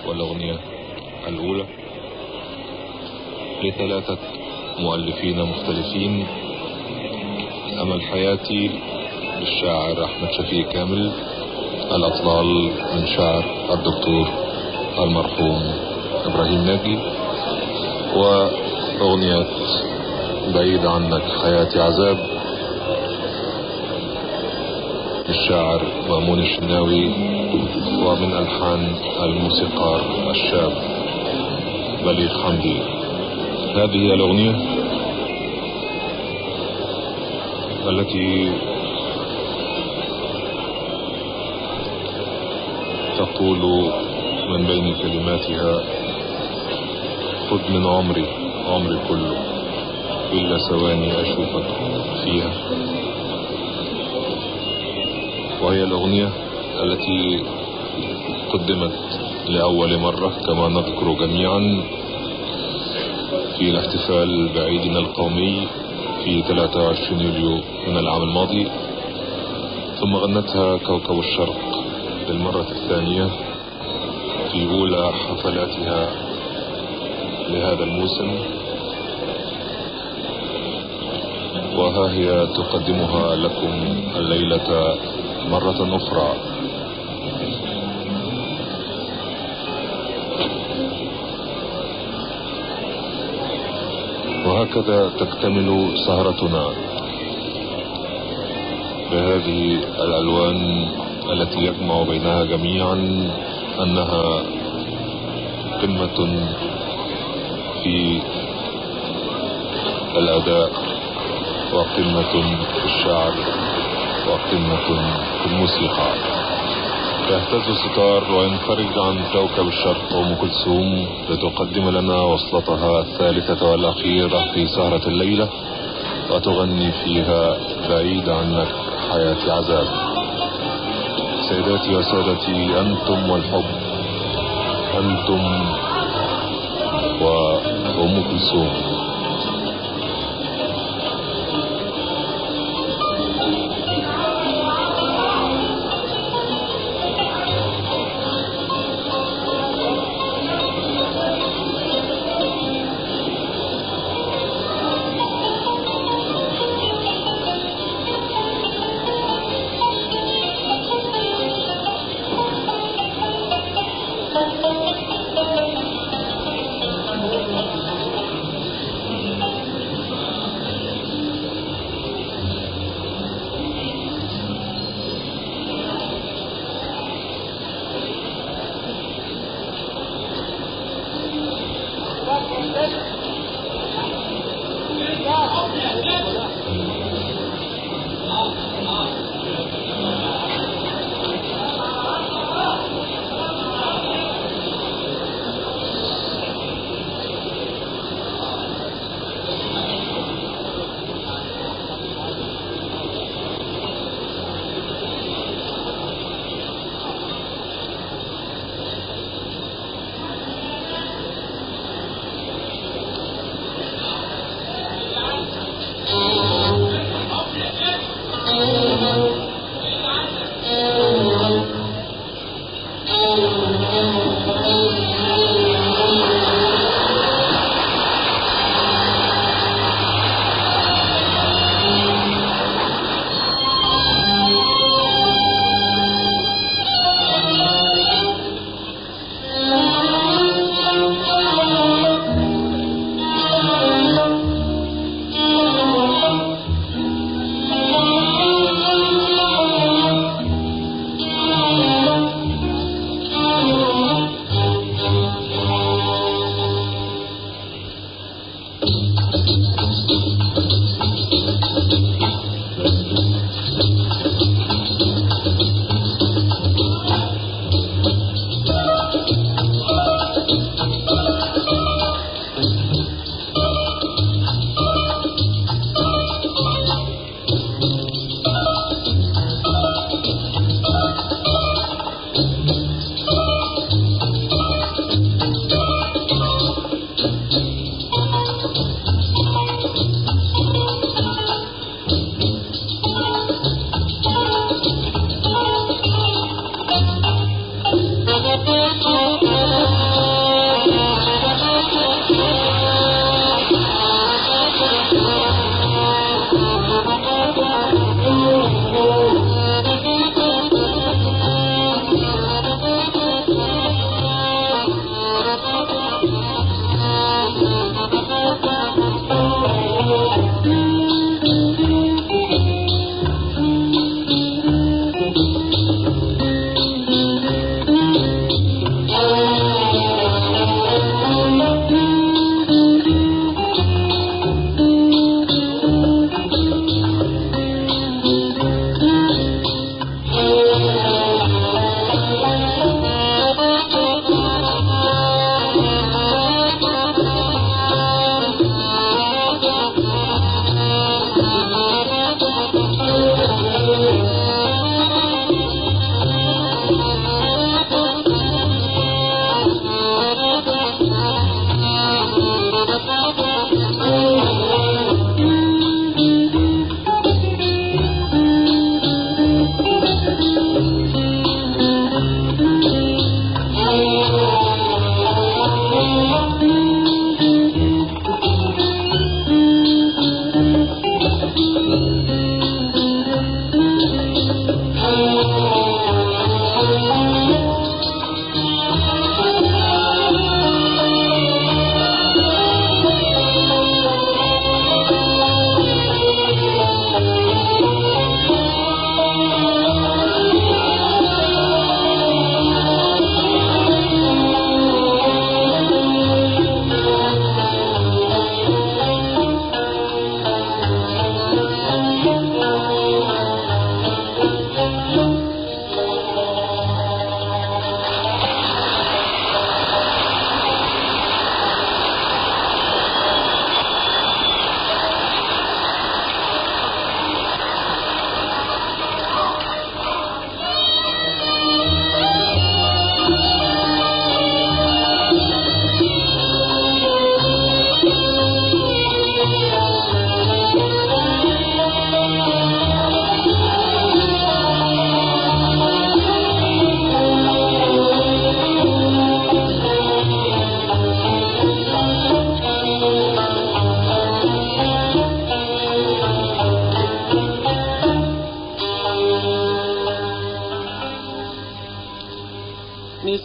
والأغنية الأولى لثلاثة مؤلفين مختلفين: أمل حياتي للشاعر أحمد شفيق كامل، الأطلال من شعر الدكتور المرحوم إبراهيم ناجي، وأغنية بعيد عنك حياتي عذاب للشاعر مأمون الشناوي، ومن ألحان الموسيقار الشاب بليغ حمدي. هذه هي الأغنية التي تقول من بين كلماتها: خذ من عمري كله إلا ثواني أشوفك فيها. وهي الأغنية التي قدمت لأول مرة كما نذكر جميعا في الاحتفال بعيدنا القومي في 23 يوليو من العام الماضي، ثم غنتها كوكب الشرق للمرة الثانية في أولى حفلاتها لهذا الموسم، وها هي تقدمها لكم الليلة مرة أخرى. وهكذا تكتمل سهرتنا بهذه الألوان التي يجمع بينها جميعا أنها قمة في الأداء، وقمة في الشعر، وقمة في الموسيقى. يهتز الستار وينفرج عن كوكب الشرق أم كلثوم لتقدم لنا وصلتها الثالثة والأخيرة في سهرة الليلة، وتغني فيها بعيد عنك حياتي عذاب. سيداتي وسادتي، أنتم والحب، أنتم وأم كلثوم.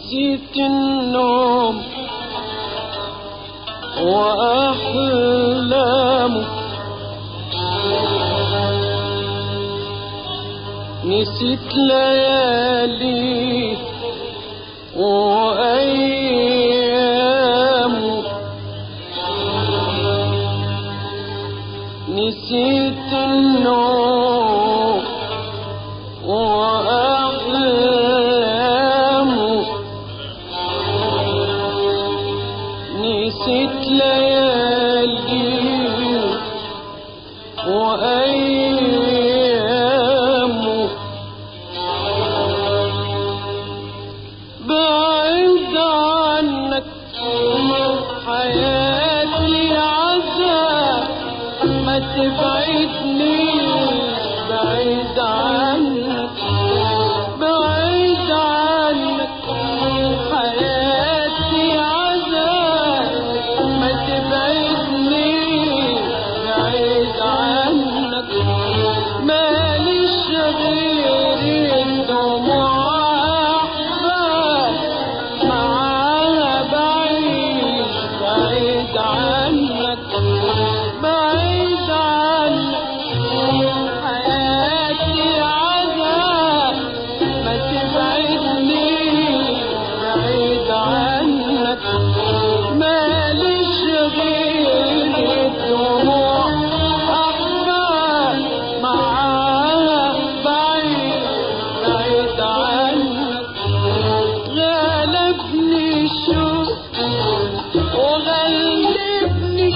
نسيت النوم وأحلامه، نسيت ليالي وأيامه، نسيت النوم وأحلامه، نسيت ليالي وأيامه، بعيد عنك حياتي عذاب، ما تبعدنيش بعيد عنك، بعيد عنك حياتي عذاب، ما تبعدنيش بعيد عنك، ماليش غير الدموع أحباب، معاها بعيد بعيد عنك، بعيد عنك حياتي عذاب، ما تبعدنيش بعيد عنك، ماليش غير الدموع أحباب، معاها بعيد بعيد عنك، غلبني الشوق وغلبني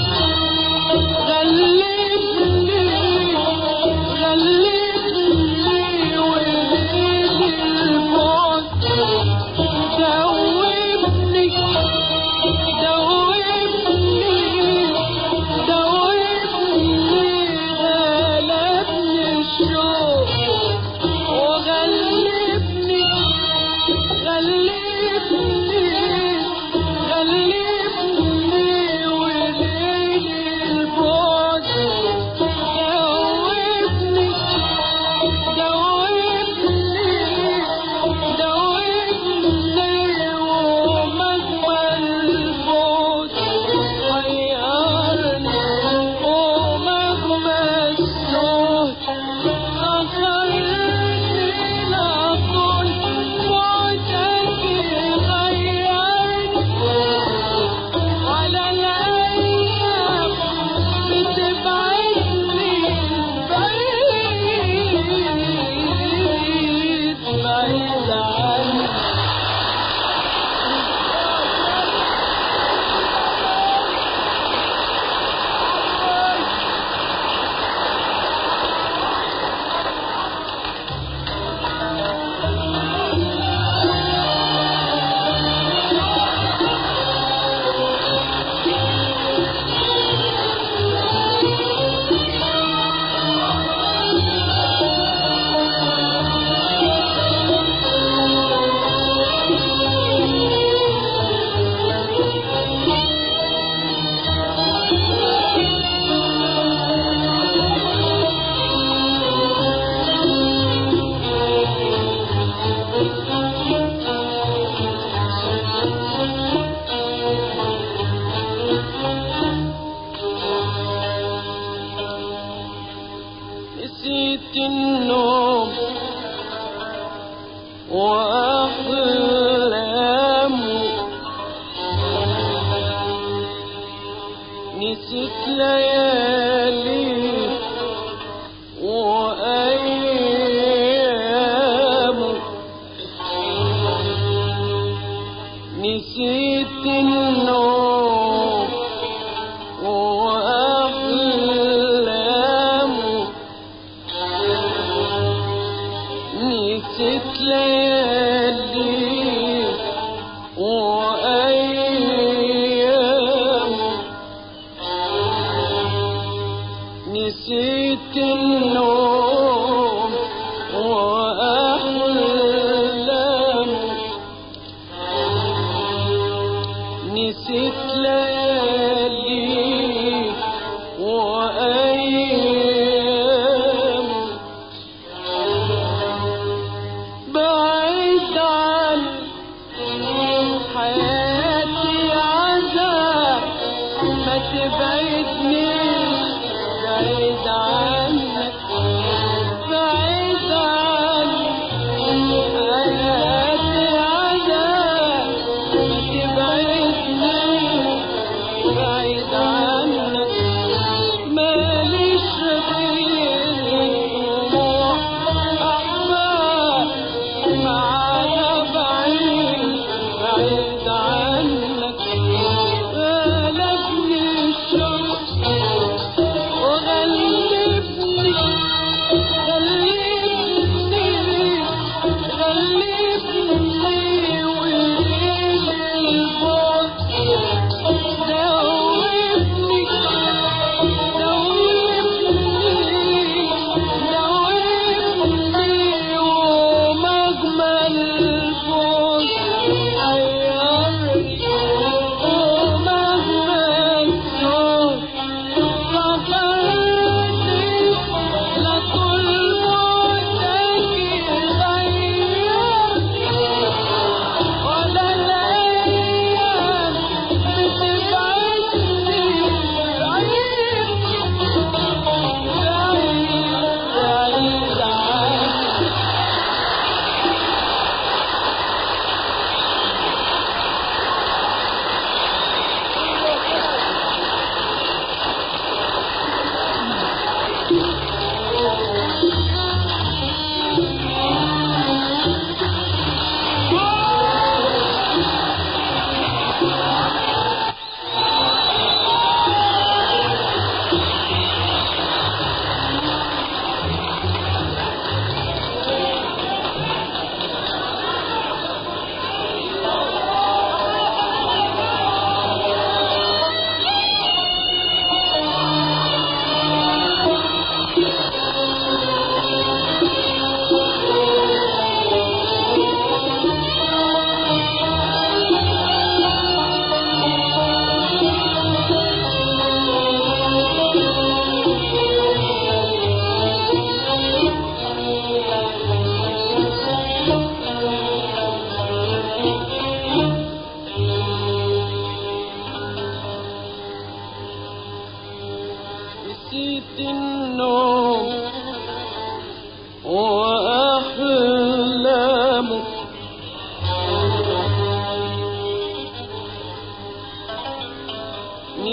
غلبني غلبني وليل البعد دوبني دوبني دوبني، غلبني الشوق وغلبني غلبني غلبني وليل البعد دوبني دوبني دوبني، ومهما البعد غيرني، ومهما السهد خسرني، لطول بعدك غيرني، على الأيام بتبعدني بعيد بعيد عني. نسيت النوم وأحلامه، نسيت ليالي وأيامه، نسيت النوم وأحلامه، نسيت ليالي وأيامه، نسيت النوم وأحلامه، نسيت ليالي وأيامه، بعيد عنك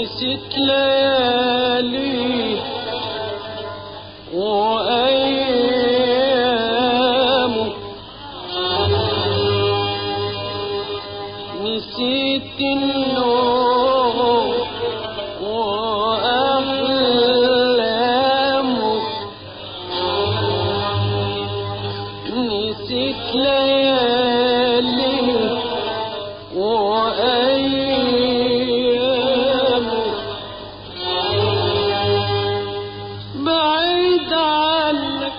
نسيت ليالي وأيامه، نسيت النوم وأحلامه، نسيت ليالي وأيامه، بعيد عنك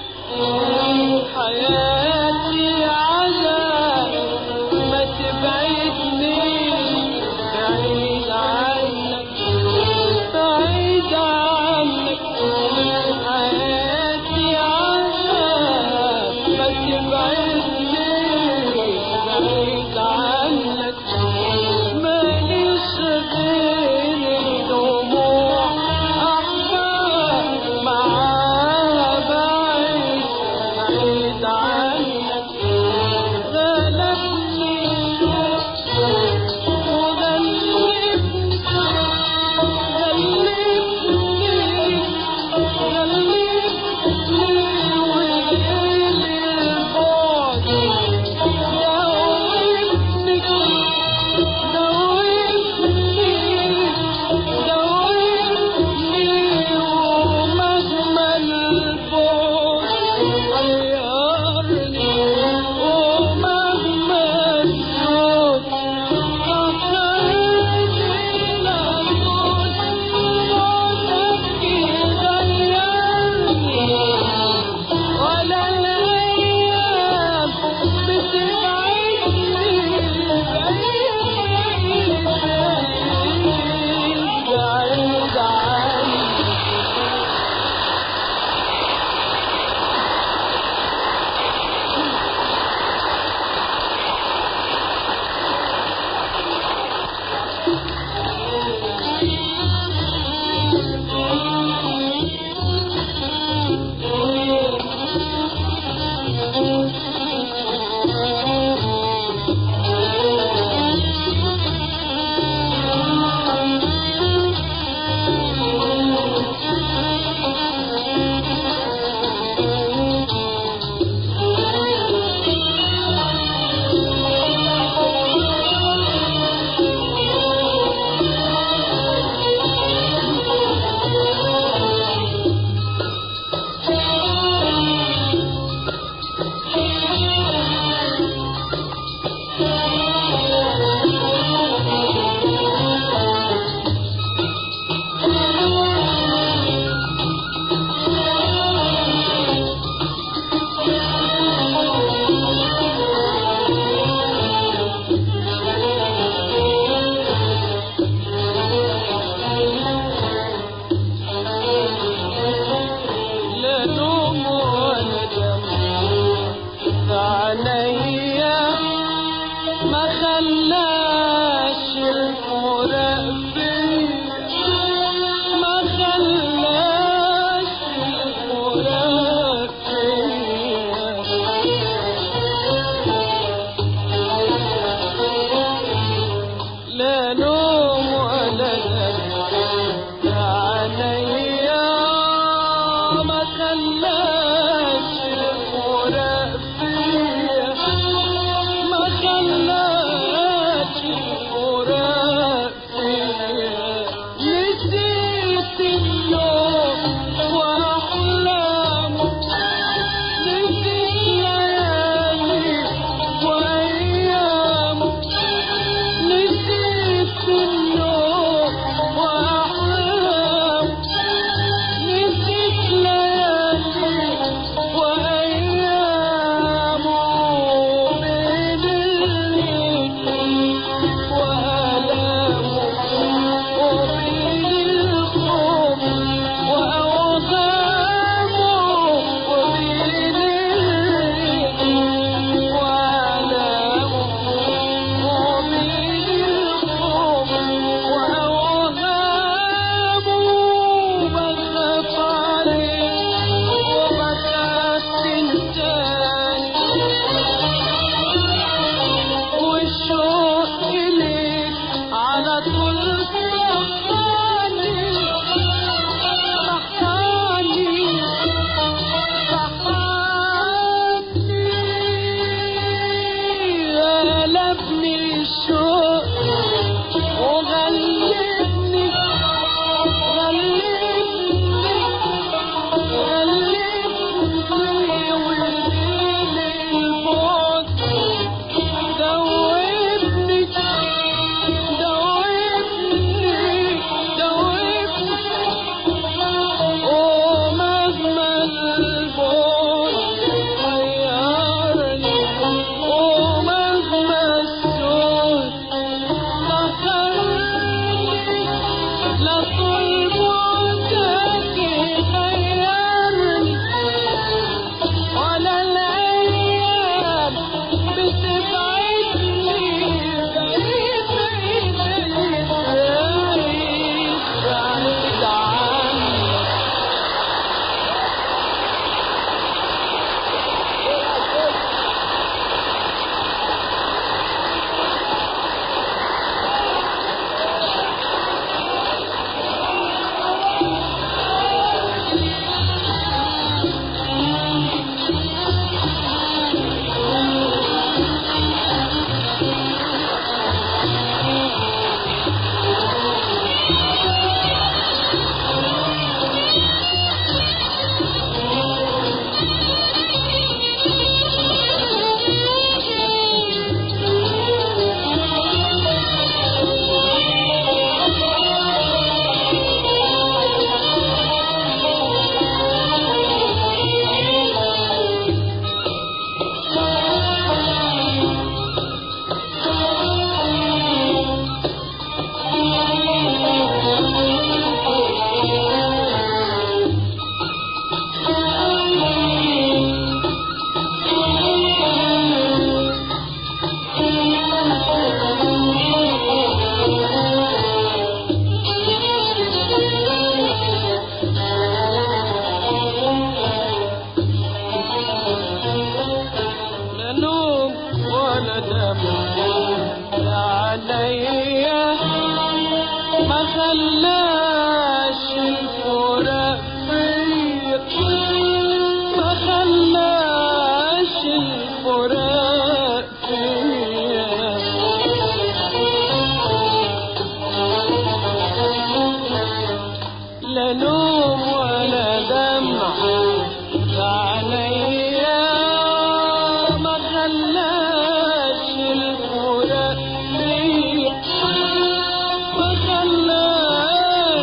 حياتي عذاب، ما تبعدنيش بعيد عنك، بعيد عنك حياتي عذاب، ما تبعدنيش بعيد عنك، عليا ما خلاش الفراق فيا ما خلاش الفراق فيا لا نوم ولا دمع عليا ما خلاش الفراق فيا ما خلاش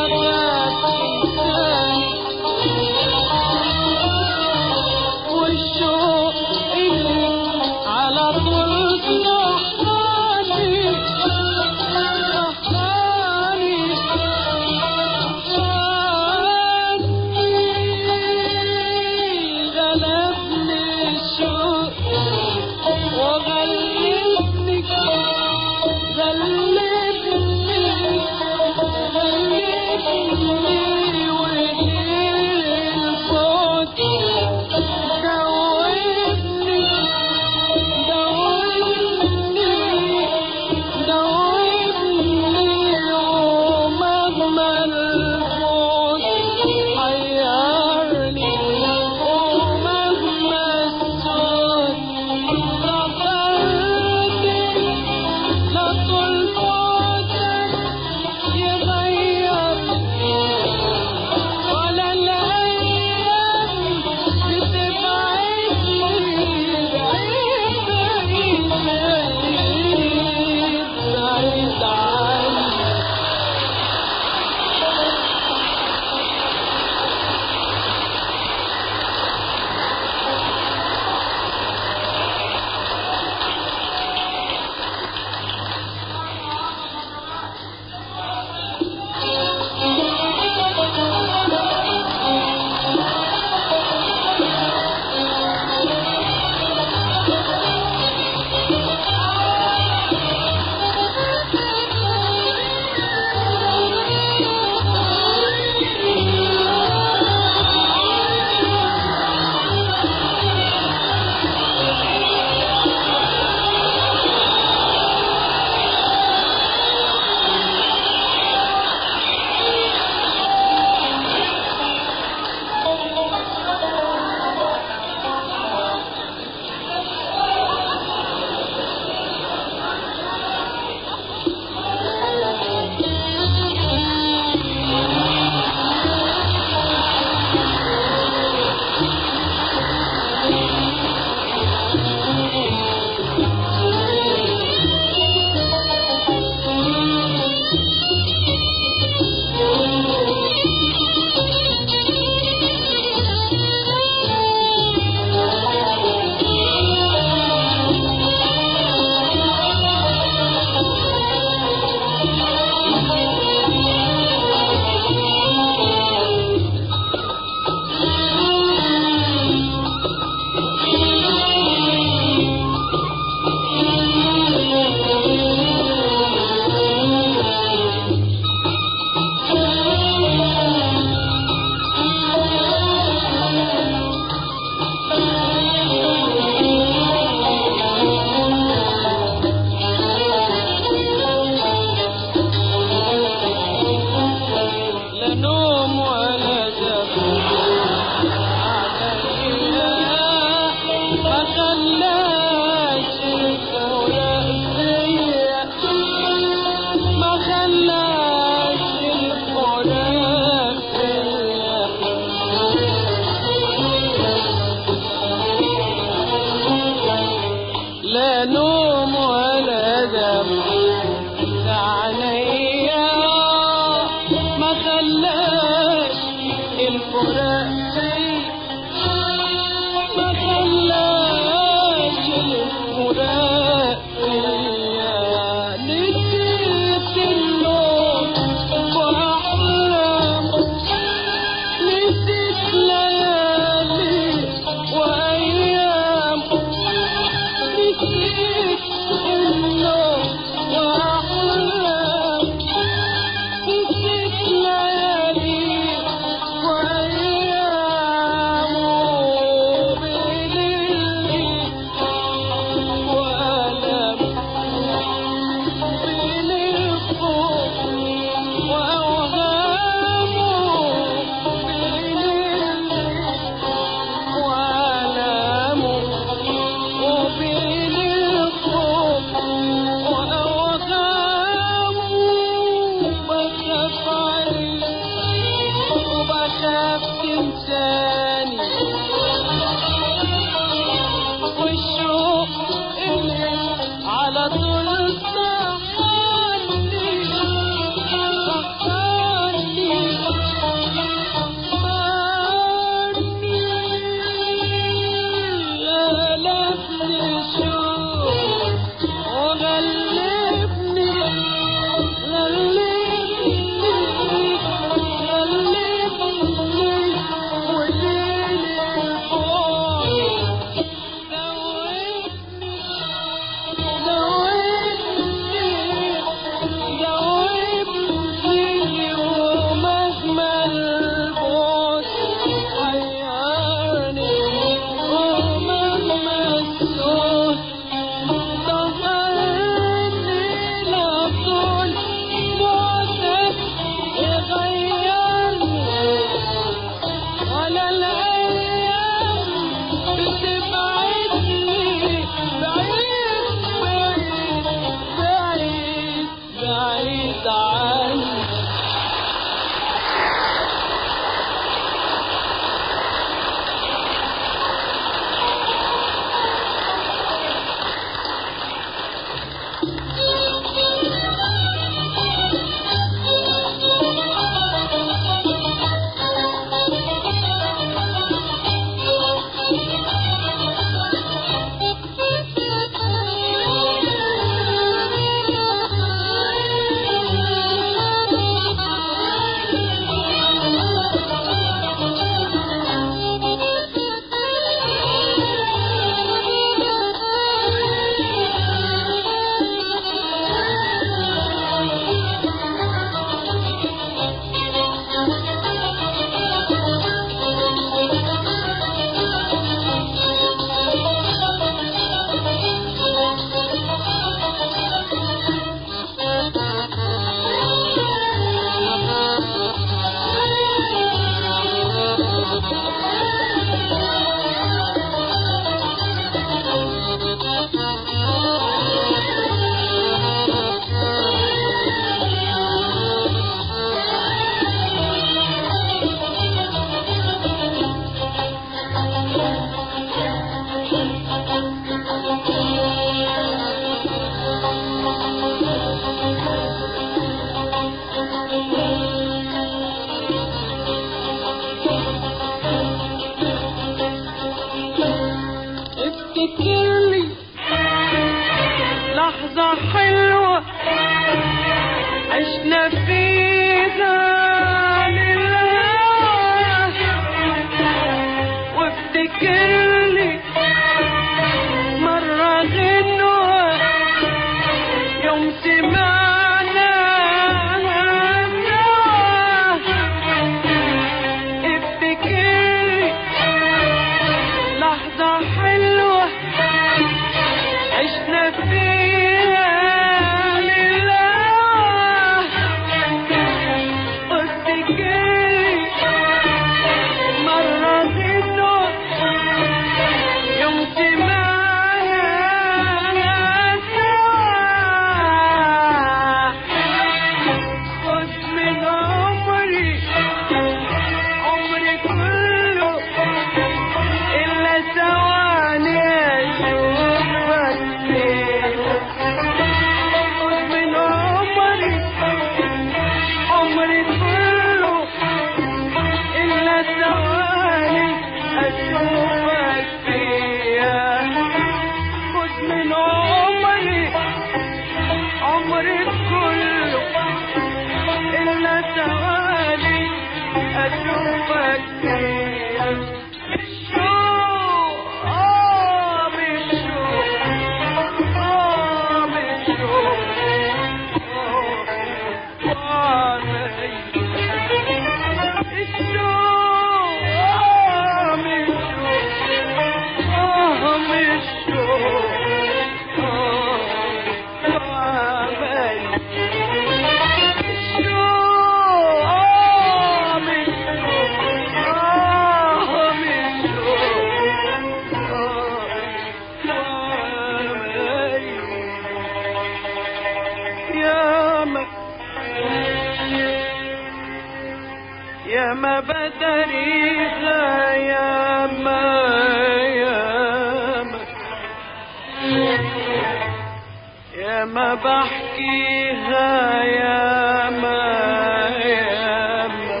بحكيها ياما ياما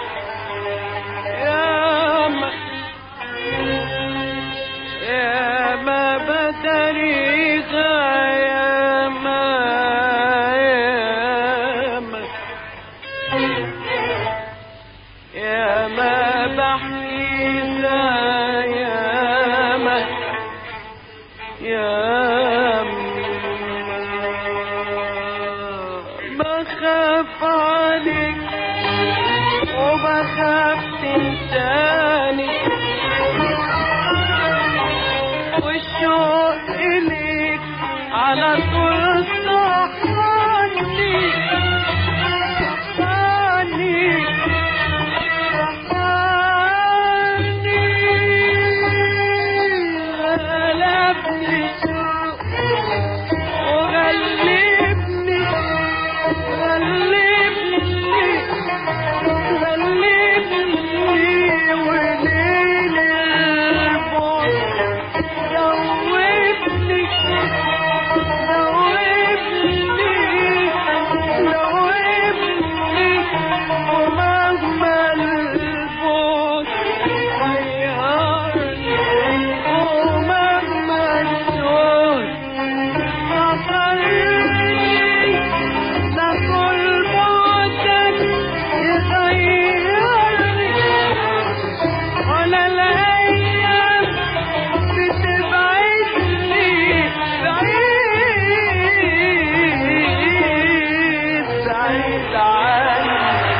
ياما ياما بدريها ياما ياما ياما بحكيها ياما ياما بخاف عليك وبخاف تنساني والشوق إليك على طول صحاني غلبني شوق وغلبني وليل البعد دوبني ومهما البعد غيرني ومهما الشوق عطرني ده كل بعدك يغيرني ولا الأيام بتبعدني بعيد بعيد عني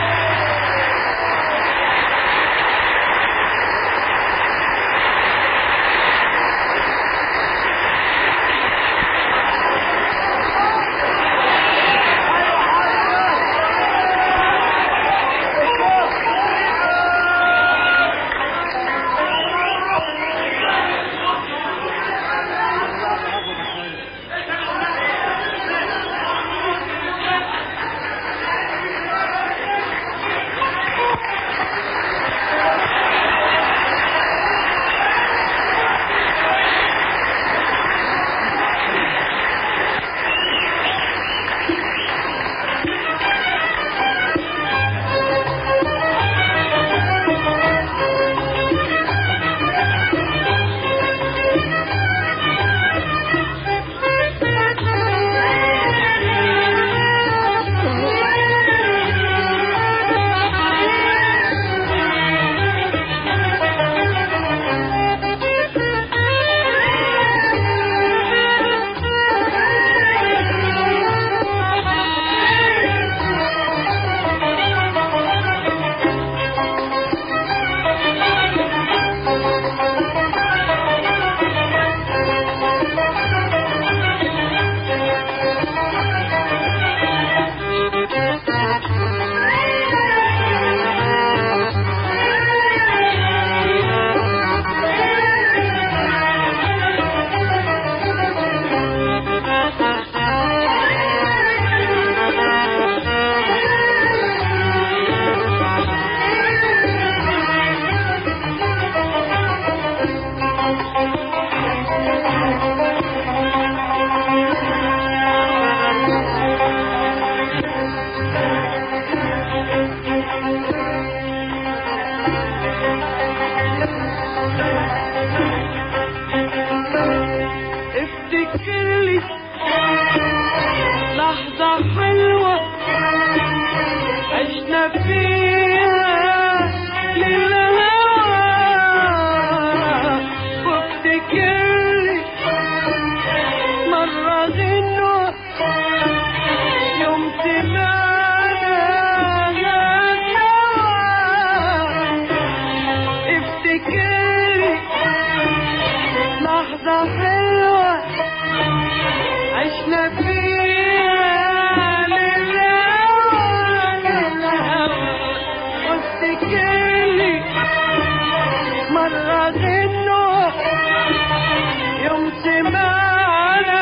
افتكرلي لحظة حلوة عشنا فيها للهوى وافتكرلي مرة غنوة يوم سمعنا يا سوا افتكرلي لحظة حلوة عشنا فيها للهوى وافتكرلي مرة غنوة يوم سمعنا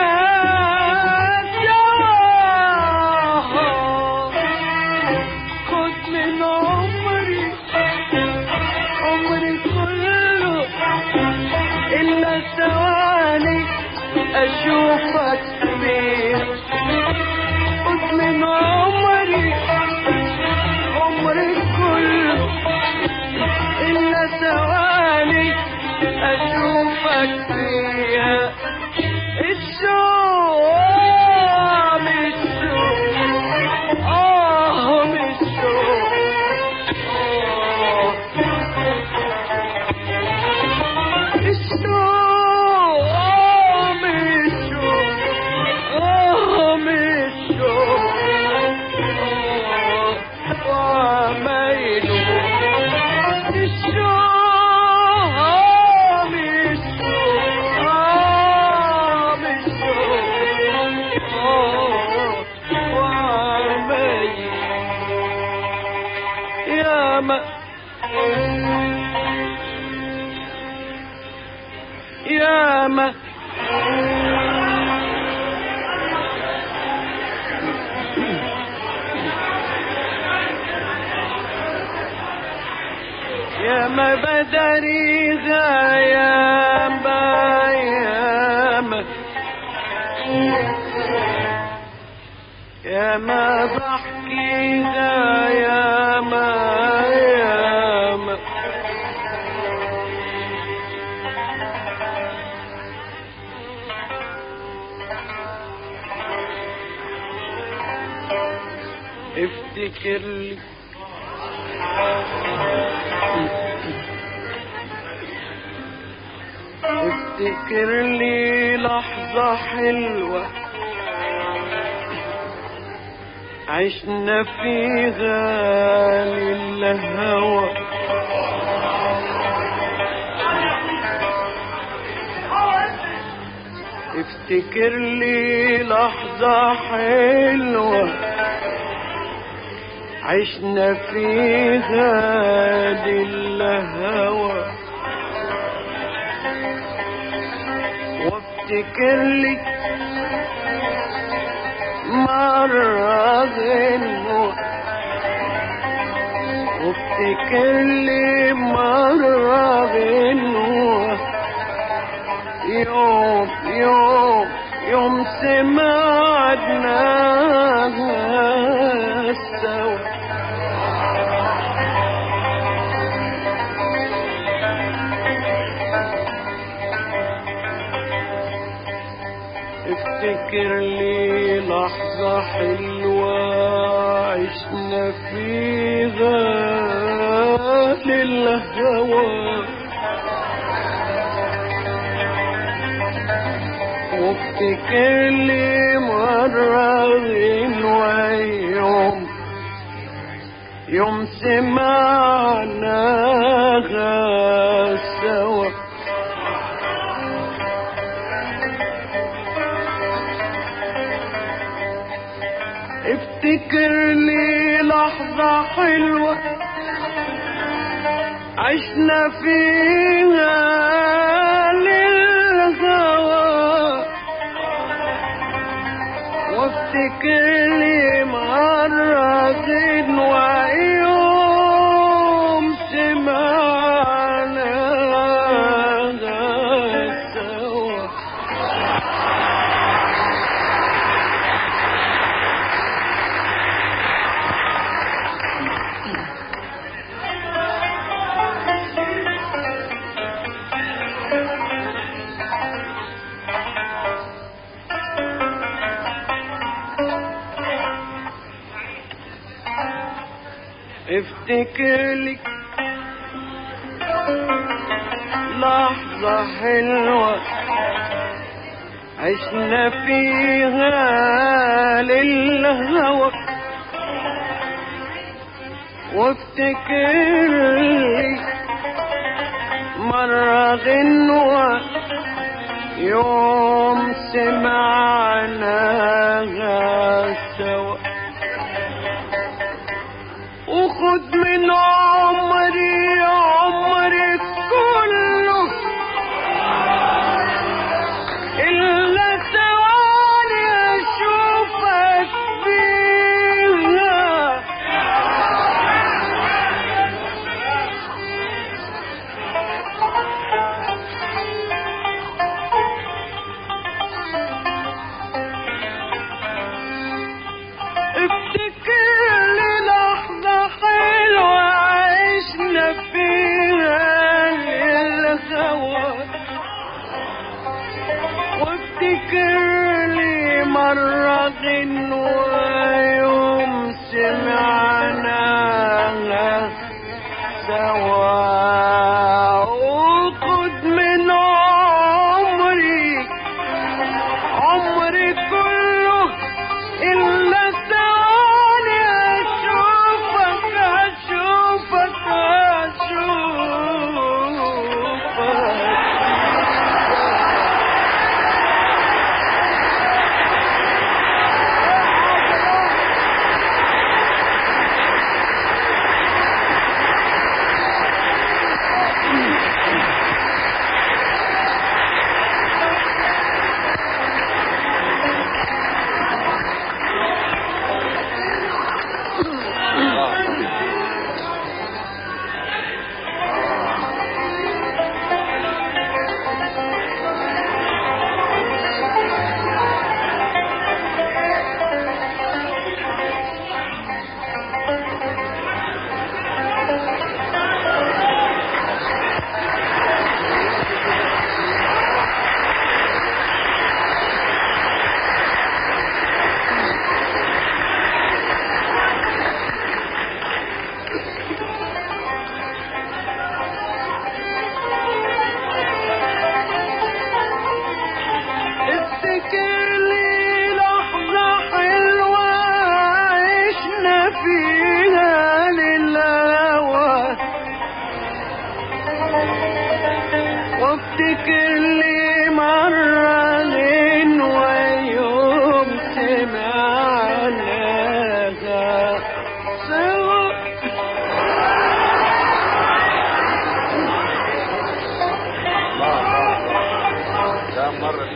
سوا خد من عمري كله إلا ثواني أشوفك فيه اشوفك فيها الشوق مش شوق مش شوق الشوق مش شوق مش شوق وعمايله الشوق مش شوق مش شوق وعمايله ياما ياما ياما بدريها ياما ياما ياما ضحكيها ياما ياما افتكر لي افتكر لي لحظة حلوة عشنا فيها للهوى افتكر لي لحظة حلوة عشنا فيها للهوى وافتكر لي مرة غنوة وافتكر لي مرة غنوة يوم يوم يوم سمعنا سوا افتكر لي لحظة حلوة عشنا فيها للهوى وافتكر لي مرة غنوة يوم يوم سمعناها سوا افتكر لي لحظة حلوة عشنا فيها للهوى وافتكر لي مرة غنوة يوم سمعناها سوا افتكر لي لحظة حلوة عشنا فيها للهوى وافتكر لي مرة غنوة يوم سمعناها سوا وخد من عمري عمري كله إلا ثواني أشوفك فيها مرة غنوة يوم سمعناها سوا، وخد من عمري عمري كله إلا ثواني أشوفك أشوفك أشوفك. وافتكر لي مرة غنوة يوم سمعناها سوا. ده مرة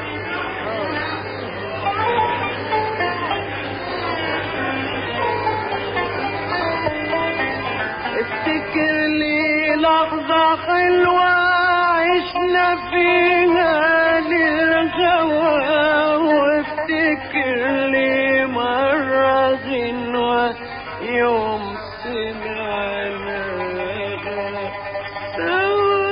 افتكر لي لحظة حلوة عشنا فيها للهوى، وافتكر لي مرة غنوة يوم سمعناها سوا.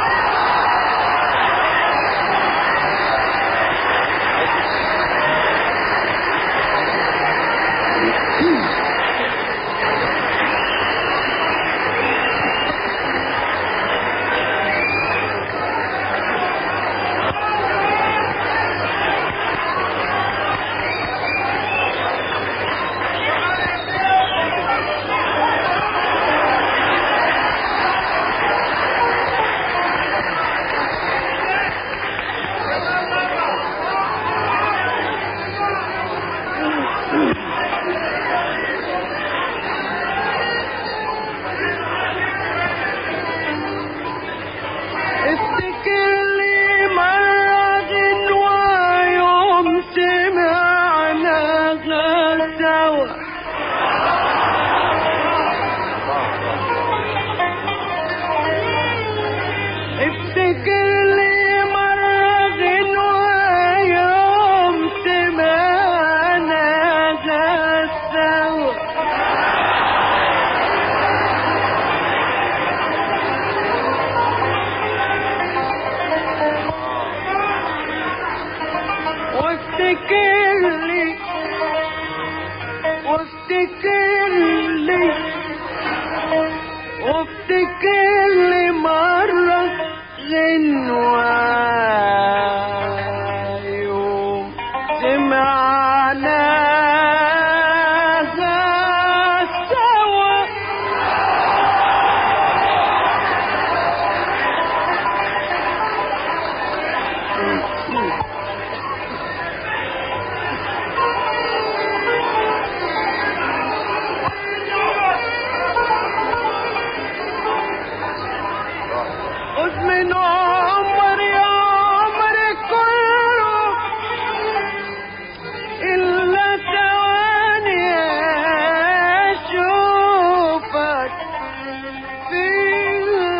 افتكر لي مرة غنوة يوم سمعناها سوا، افتكر لي مرة غنوة يوم سمعناها سوا. وافتكر لي وافتكر لي وافتكر لي مرة غنوة يوم سمعناها سوا. خد من عمري عمري كله إلا ثواني أشوفك فيها.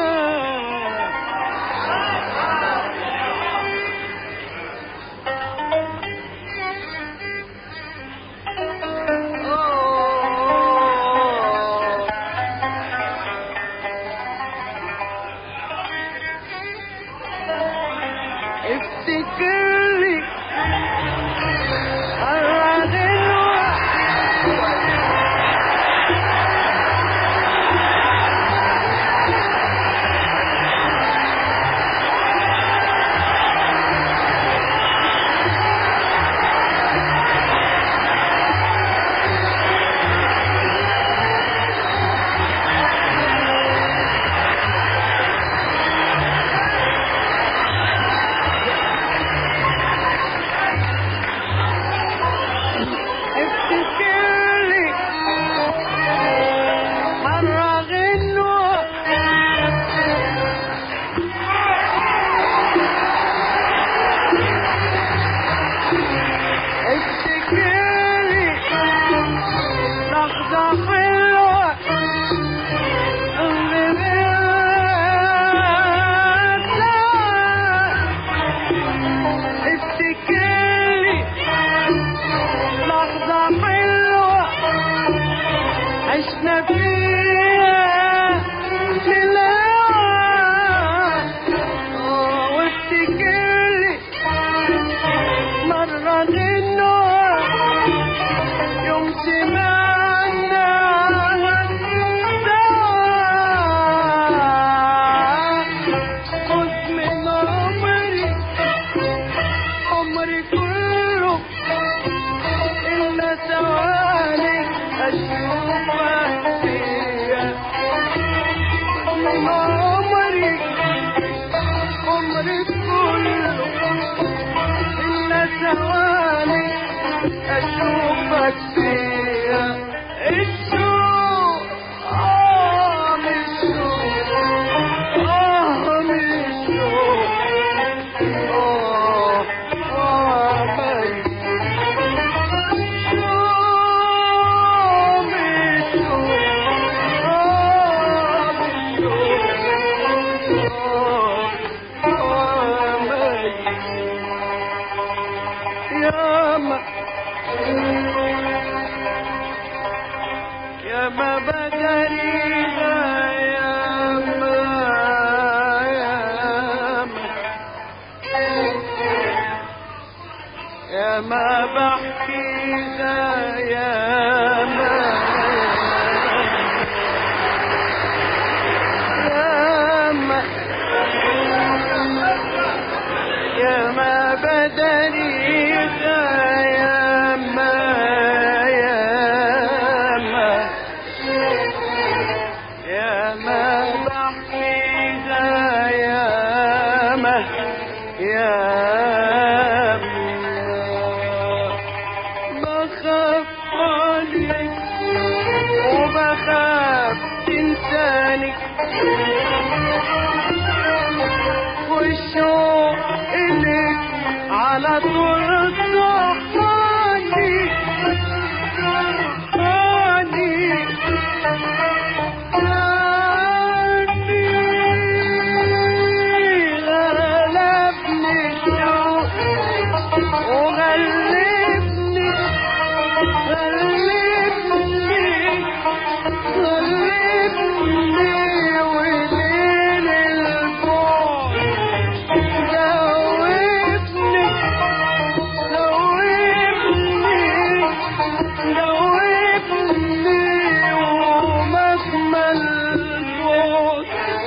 افتكر لي ثواني اشوفك فيها الشوق من الشوق من الشوق يا ما بدريها يا ما بحكيها يا ما بدريها يا ما بحكيها يا بخاف عليك وبخاف تنساني والشوق إليك على طول صحاني غلبني الشوق وغلبني وليل البعد دوبني ومهما الموت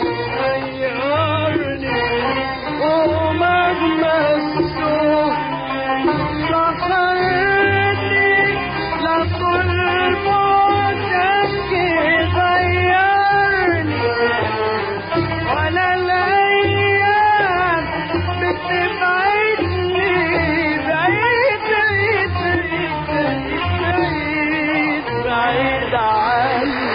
غيرني ومهما السوء سخرني لكل موتك غيرني ولا الأيام بتبعدني بعيد بعيد عني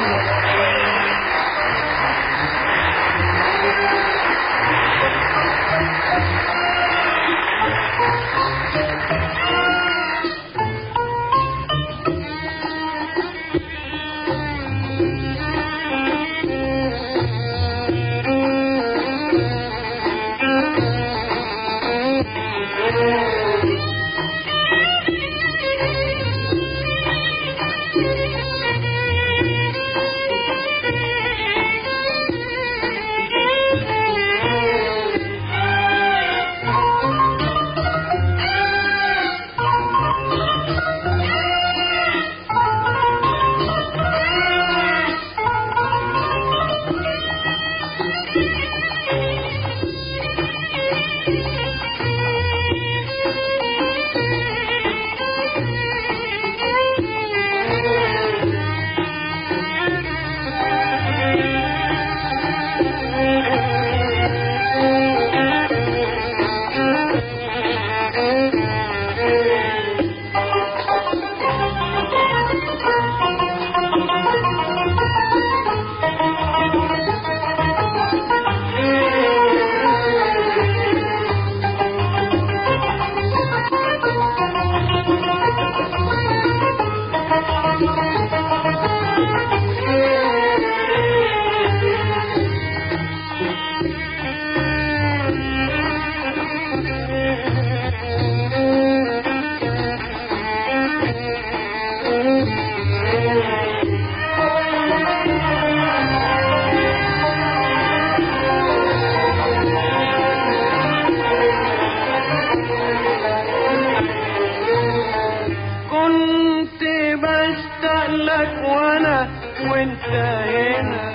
وانت هنا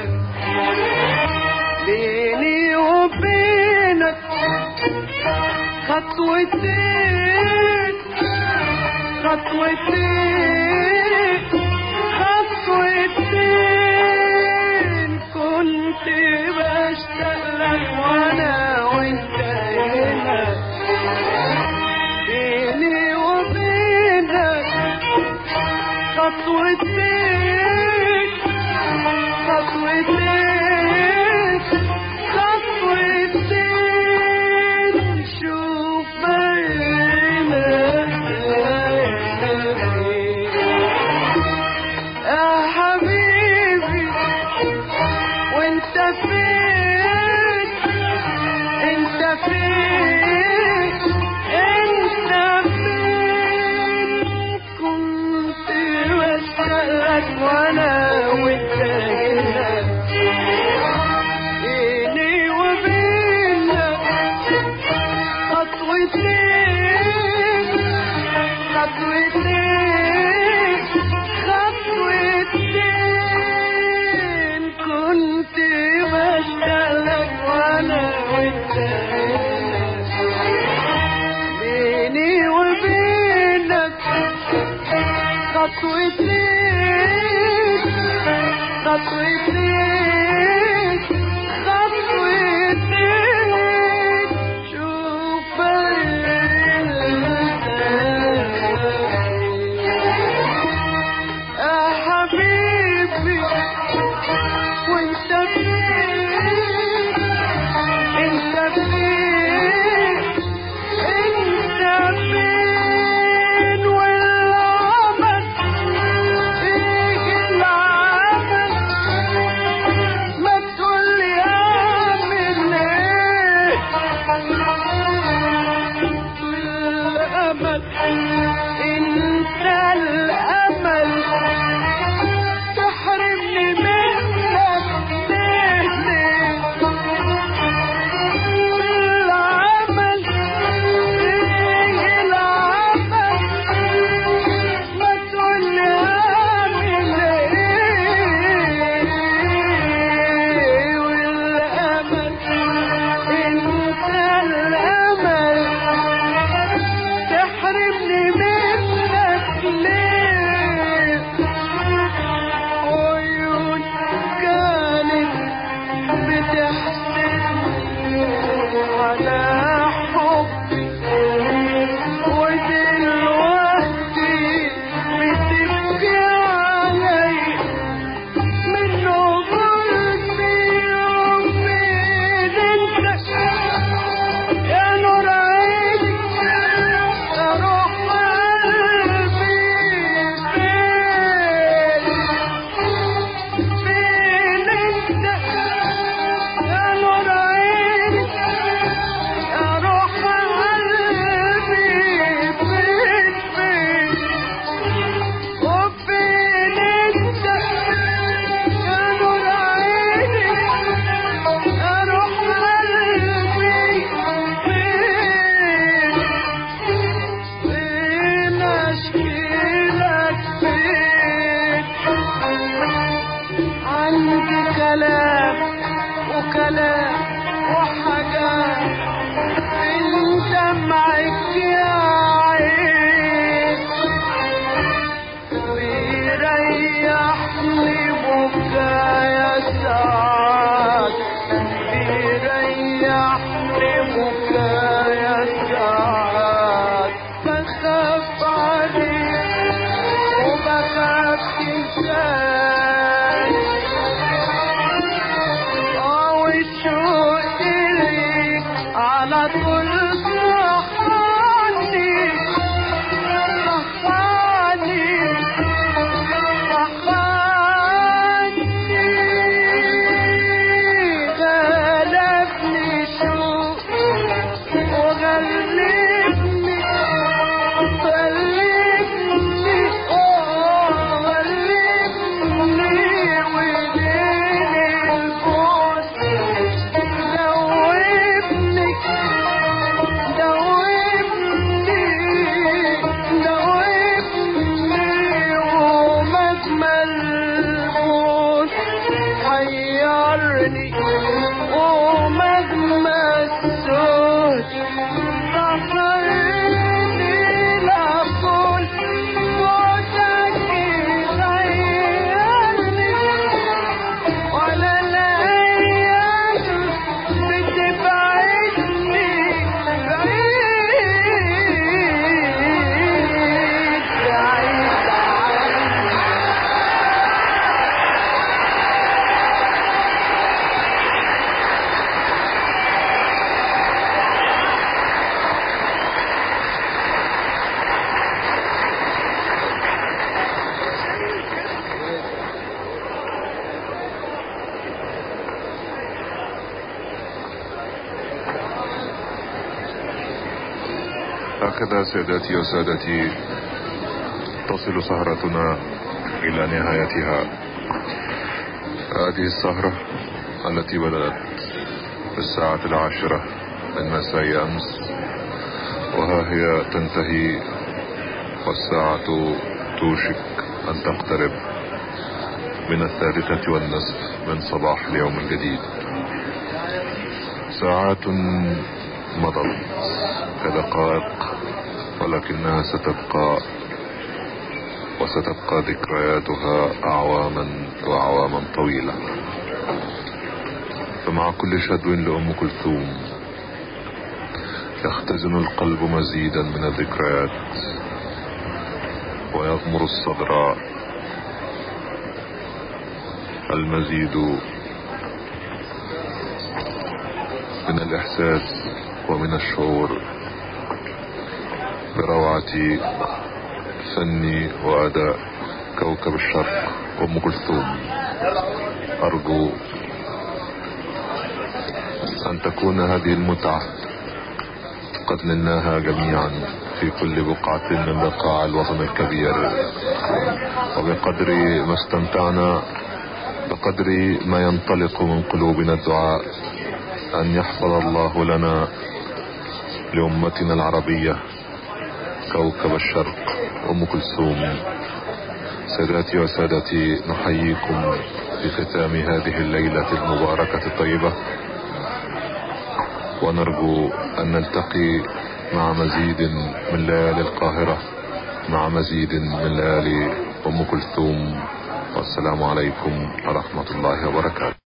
بيني وبينك خطوتين كنت بشتاق لك وانا وانت هنا بيني فين انت فين كنت بسألك وانا وانت هنا بيني وبينك خطوتين خطوتين خطوتين كنت بسألك وانا وانت هنا بيني وبينك خطوتين خطوتين خطوتين شوف يا حبيبي وانت فين انت فين انت فين والعمل ايه العمل ما تقولي اعمل ايه والامل انت الامل تحرمني منك ليه ليه العمل ايه العمل ما تقولي اعمل ايه والامل انت الامل تحرمني منك ليه عيون كانت بتحسدني على حبي ودلوقتي بتبكي علي من قلبي وفين انت يا نور عيني يا روح قلبي فين انت يا نور عيني يا روح قلبي فين وفين انت يا نور عيني يا روح قلبي فين اشكيلك فين عندي كلام وكلام وحاجات من دمعك يا عين بيريحني بكايا ساعات بيريحني بكايا ساعات بخاف عليك وبخاف تنساني والشوق إليك على طول صحاني صحاني صحاني غلبني شوق وغلبني غلبني غلبني وليل البوس ذوبني هكذا سادتي وسادتي تصل سهرتنا إلى نهايتها. هذه السهرة التي بدأت بالساعة 10 من مساء أمس، وها هي تنتهي والساعة توشك أن تقترب من 3:30 من صباح اليوم الجديد. ساعات مضت كدقائق، ولكنها ستبقى، وستبقى ذكرياتها أعواما وأعواما طويلة. فمع كل شدو لأم كلثوم يختزن القلب مزيدا من الذكريات، ويغمر الصدر المزيد من الإحساس ومن الشعور بروعة فن وأداء كوكب الشرق أم كلثوم. أرجو أن تكون هذه المتعة قد نلناها جميعا في كل بقعة من بقاع الوطن الكبير، وبقدر ما استمتعنا بقدر ما ينطلق من قلوبنا الدعاء أن يحفظ الله لنا لأمتنا العربية كوكب الشرق أم كلثوم. سادتي وسادتي، نحييكم في ختام هذه الليلة المباركة الطيبة، ونرجو أن نلتقي مع مزيد من ليالي القاهرة، مع مزيد من ليالي أم كلثوم. والسلام عليكم ورحمة الله وبركاته.